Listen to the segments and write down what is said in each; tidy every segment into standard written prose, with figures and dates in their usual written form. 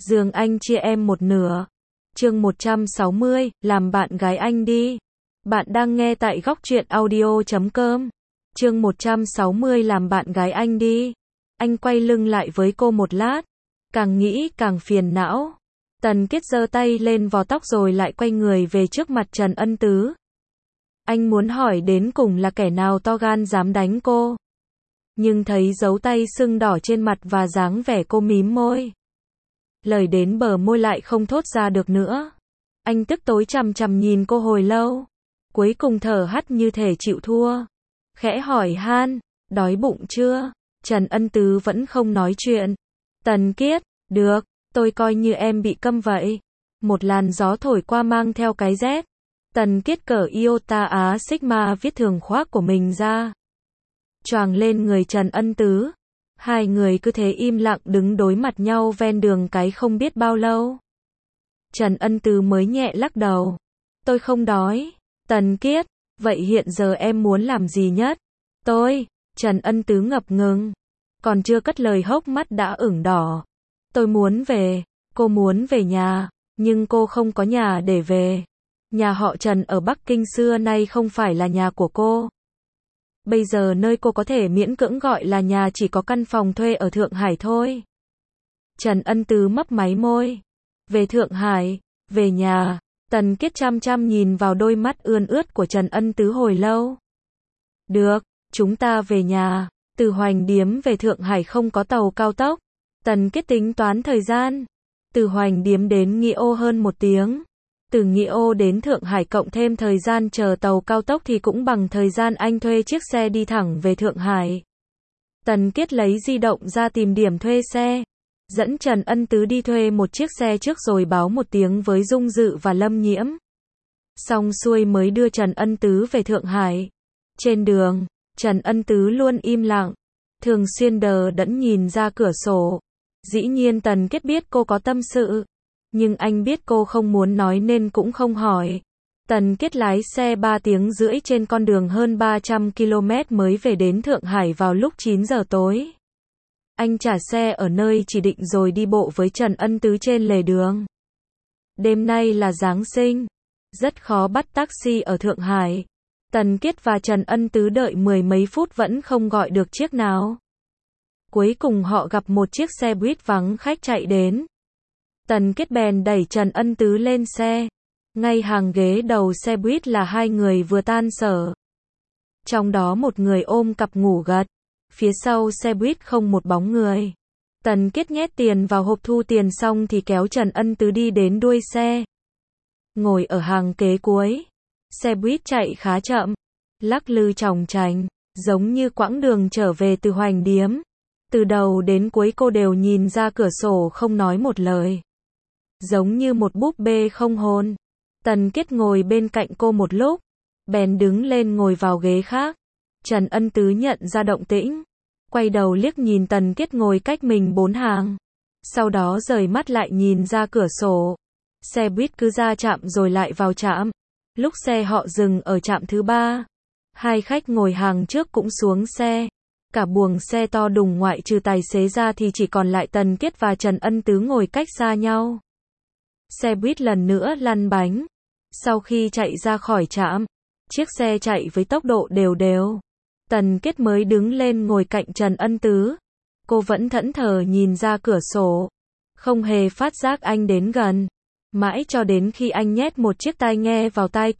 giường anh chia em một nửa. Chương 160, làm bạn gái anh đi. Bạn đang nghe tại góc truyện audio.com. Chương 160 làm bạn gái anh đi. Anh quay lưng lại với cô một lát, càng nghĩ càng phiền não. Tần Kiết giơ tay lên vò tóc rồi lại quay người về trước mặt Trần Ân Tứ. Anh muốn hỏi đến cùng là kẻ nào to gan dám đánh cô. Nhưng thấy dấu tay sưng đỏ trên mặt và dáng vẻ cô mím môi. Lời đến bờ môi lại không thốt ra được nữa. Anh tức tối chằm chằm nhìn cô hồi lâu. Cuối cùng thở hắt như thể chịu thua. Khẽ hỏi han, đói bụng chưa? Trần Ân Tứ vẫn không nói chuyện. Tần Kiết, được, tôi coi như em bị câm vậy. Một làn gió thổi qua mang theo cái rét. Tần Kiết cởi Iota Á Sigma viết thường khoác của mình ra, choàng lên người Trần Ân Tứ. Hai người cứ thế im lặng đứng đối mặt nhau ven đường cái không biết bao lâu. Trần Ân Tứ mới nhẹ lắc đầu. Tôi không đói. Tần Kiết, vậy hiện giờ em muốn làm gì nhất? Trần Ân Tứ ngập ngừng. Còn chưa cất lời hốc mắt đã ửng đỏ. Tôi muốn về. Cô muốn về nhà, nhưng cô không có nhà để về. Nhà họ Trần ở Bắc Kinh xưa nay không phải là nhà của cô. Bây giờ nơi cô có thể miễn cưỡng gọi là nhà chỉ có căn phòng thuê ở Thượng Hải thôi. Trần Ân Tứ mấp máy môi. Về Thượng Hải, về nhà. Tần Kiết chăm chăm nhìn vào đôi mắt ươn ướt của Trần Ân Tứ hồi lâu. Được, chúng ta về nhà. Từ Hoành Điếm về Thượng Hải không có tàu cao tốc. Tần Kiết tính toán thời gian. Từ Hoành Điếm đến Nghĩa Ô hơn 1 tiếng. Từ Nghĩa Ô đến Thượng Hải cộng thêm thời gian chờ tàu cao tốc thì cũng bằng thời gian anh thuê chiếc xe đi thẳng về Thượng Hải. Tần Kiết lấy di động ra tìm điểm thuê xe. Dẫn Trần Ân Tứ đi thuê một chiếc xe trước rồi báo 1 tiếng với Dung Dự và Lâm Nhiễm. Xong xuôi mới đưa Trần Ân Tứ về Thượng Hải. Trên đường, Trần Ân Tứ luôn im lặng, thường xuyên đờ đẫn nhìn ra cửa sổ. Dĩ nhiên Tần Kiết biết cô có tâm sự, nhưng anh biết cô không muốn nói nên cũng không hỏi. Tần Kiết lái xe 3 tiếng rưỡi trên con đường hơn 300 km mới về đến Thượng Hải vào lúc 9 giờ tối. Anh trả xe ở nơi chỉ định rồi đi bộ với Trần Ân Tứ trên lề đường. Đêm nay là Giáng sinh, rất khó bắt taxi ở Thượng Hải. Tần Kiết và Trần Ân Tứ đợi 10 mấy phút vẫn không gọi được chiếc nào. Cuối cùng họ gặp một chiếc xe buýt vắng khách chạy đến. Tần Kiết bèn đẩy Trần Ân Tứ lên xe. Ngay hàng ghế đầu xe buýt là 2 người vừa tan sở. Trong đó một người ôm cặp ngủ gật. Phía sau xe buýt không một bóng người. Tần Kiết nhét tiền vào hộp thu tiền xong thì kéo Trần Ân Tứ đi đến đuôi xe. Ngồi ở hàng kế cuối. Xe buýt chạy khá chậm, lắc lư chòng chành, giống như quãng đường trở về từ Hoành Điếm. Từ đầu đến cuối cô đều nhìn ra cửa sổ không nói một lời. Giống như một búp bê không hồn. Tần Kiết ngồi bên cạnh cô một lúc, bèn đứng lên ngồi vào ghế khác. Trần Ân Tứ nhận ra động tĩnh, quay đầu liếc nhìn Tần Kiết ngồi cách mình 4 hàng. Sau đó rời mắt lại nhìn ra cửa sổ. Xe buýt cứ ra trạm rồi lại vào trạm. Lúc xe họ dừng ở trạm thứ 3, 2 khách ngồi hàng trước cũng xuống xe. Cả buồng xe to đùng ngoại trừ tài xế ra thì chỉ còn lại Tần Kiết và Trần Ân Tứ ngồi cách xa nhau. Xe buýt lần nữa lăn bánh. Sau khi chạy ra khỏi trạm, chiếc xe chạy với tốc độ đều đều. Tần Kiết mới đứng lên ngồi cạnh Trần Ân Tứ. Cô vẫn thẫn thờ nhìn ra cửa sổ, không hề phát giác anh đến gần. Mãi cho đến khi anh nhét một chiếc tai nghe vào tai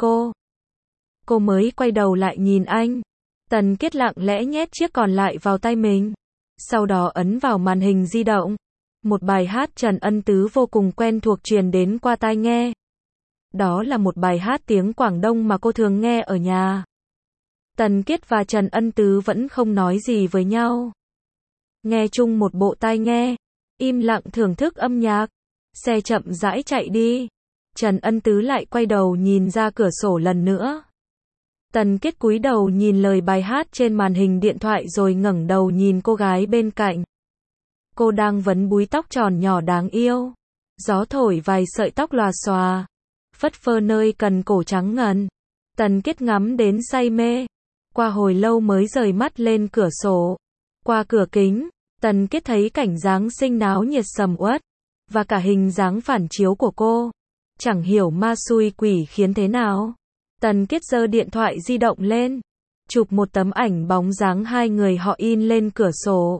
cô mới quay đầu lại nhìn anh. Tần Kiết lặng lẽ nhét chiếc còn lại vào tai mình. Sau đó ấn vào màn hình di động. Một bài hát Trần Ân Tứ vô cùng quen thuộc truyền đến qua tai nghe. Đó là một bài hát tiếng Quảng Đông mà cô thường nghe ở nhà. Tần Kiết và Trần Ân Tứ vẫn không nói gì với nhau. Nghe chung một bộ tai nghe, im lặng thưởng thức âm nhạc. Xe chậm rãi chạy đi. Trần Ân Tứ lại quay đầu nhìn ra cửa sổ lần nữa. Tần Kiết cúi đầu nhìn lời bài hát trên màn hình điện thoại rồi ngẩng đầu nhìn cô gái bên cạnh. Cô đang vấn búi tóc tròn nhỏ đáng yêu. Gió thổi vài sợi tóc lòa xòa, phất phơ nơi cần cổ trắng ngần. Tần Kiết ngắm đến say mê. Qua hồi lâu mới rời mắt lên cửa sổ. Qua cửa kính, Tần Kiết thấy cảnh Giáng sinh náo nhiệt sầm uất. và cả hình dáng phản chiếu của cô. Chẳng hiểu ma xui quỷ khiến thế nào. Tần Kiết giơ điện thoại di động lên, chụp một tấm ảnh bóng dáng hai người họ in lên cửa sổ.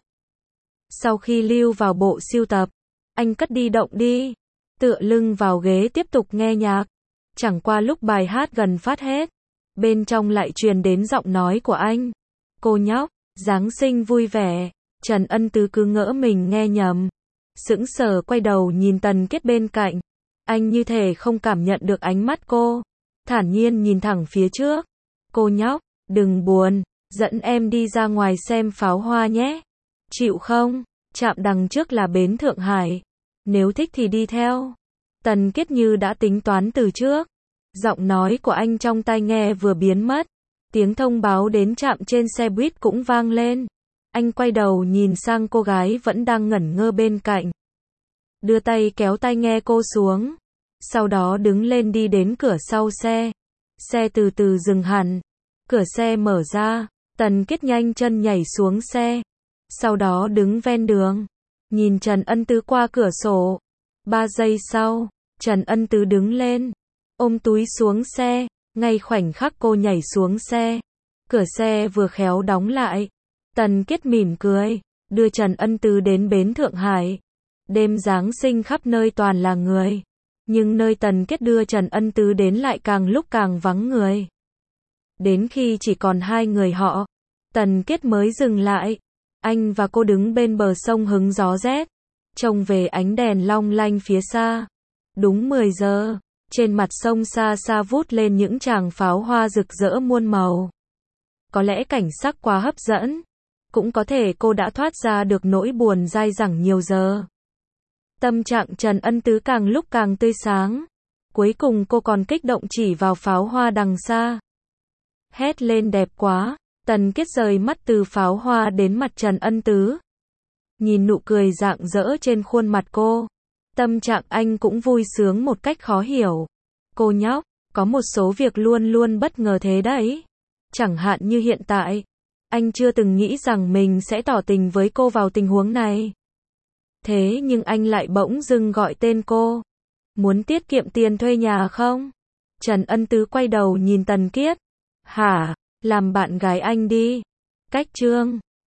Sau khi lưu vào bộ sưu tập, anh cất di động đi, tựa lưng vào ghế tiếp tục nghe nhạc. Chẳng qua lúc bài hát gần phát hết, bên trong lại truyền đến giọng nói của anh. Cô nhóc, Giáng sinh vui vẻ. Trần Ân Tứ cứ ngỡ mình nghe nhầm, sững sờ quay đầu nhìn Tần Kiết bên cạnh. Anh như thể không cảm nhận được ánh mắt cô, thản nhiên nhìn thẳng phía trước. Cô nhóc, đừng buồn, dẫn em đi ra ngoài xem pháo hoa nhé. Chịu không? Trạm đằng trước là bến Thượng Hải. Nếu thích thì đi theo. Tần Kiết như đã tính toán từ trước. Giọng nói của anh trong tai nghe vừa biến mất, tiếng thông báo đến trạm trên xe buýt cũng vang lên. Anh quay đầu nhìn sang cô gái vẫn đang ngẩn ngơ bên cạnh. Đưa tay kéo tai nghe cô xuống. Sau đó đứng lên đi đến cửa sau xe. Xe từ từ dừng hẳn. Cửa xe mở ra. Tần Kiết nhanh chân nhảy xuống xe. Sau đó đứng ven đường, nhìn Trần Ân Tứ qua cửa sổ. 3 giây sau, Trần Ân Tứ đứng lên, ôm túi xuống xe. Ngay khoảnh khắc cô nhảy xuống xe, cửa xe vừa khéo đóng lại. Tần Kiết mỉm cười, đưa Trần Ân Tứ đến bến Thượng Hải. Đêm Giáng sinh khắp nơi toàn là người, nhưng nơi Tần Kiết đưa Trần Ân Tứ đến lại càng lúc càng vắng người. Đến khi chỉ còn hai người họ, Tần Kiết mới dừng lại. Anh và cô đứng bên bờ sông hứng gió rét, trông về ánh đèn long lanh phía xa. Đúng 10 giờ, trên mặt sông xa xa vút lên những tràng pháo hoa rực rỡ muôn màu. Có lẽ cảnh sắc quá hấp dẫn, cũng có thể cô đã thoát ra được nỗi buồn dai dẳng nhiều giờ. Tâm trạng Trần Ân Tứ càng lúc càng tươi sáng. Cuối cùng cô còn kích động chỉ vào pháo hoa đằng xa. Hét lên đẹp quá. Tần Kiết rời mắt từ pháo hoa đến mặt Trần Ân Tứ. Nhìn nụ cười rạng rỡ trên khuôn mặt cô, tâm trạng anh cũng vui sướng một cách khó hiểu. Cô nhóc, có một số việc luôn luôn bất ngờ thế đấy. Chẳng hạn như hiện tại, anh chưa từng nghĩ rằng mình sẽ tỏ tình với cô vào tình huống này. Thế nhưng anh lại bỗng dưng gọi tên cô. Muốn tiết kiệm tiền thuê nhà không? Trần Ân Tứ quay đầu nhìn Tần Kiết. Hả? Làm bạn gái anh đi. Cách chương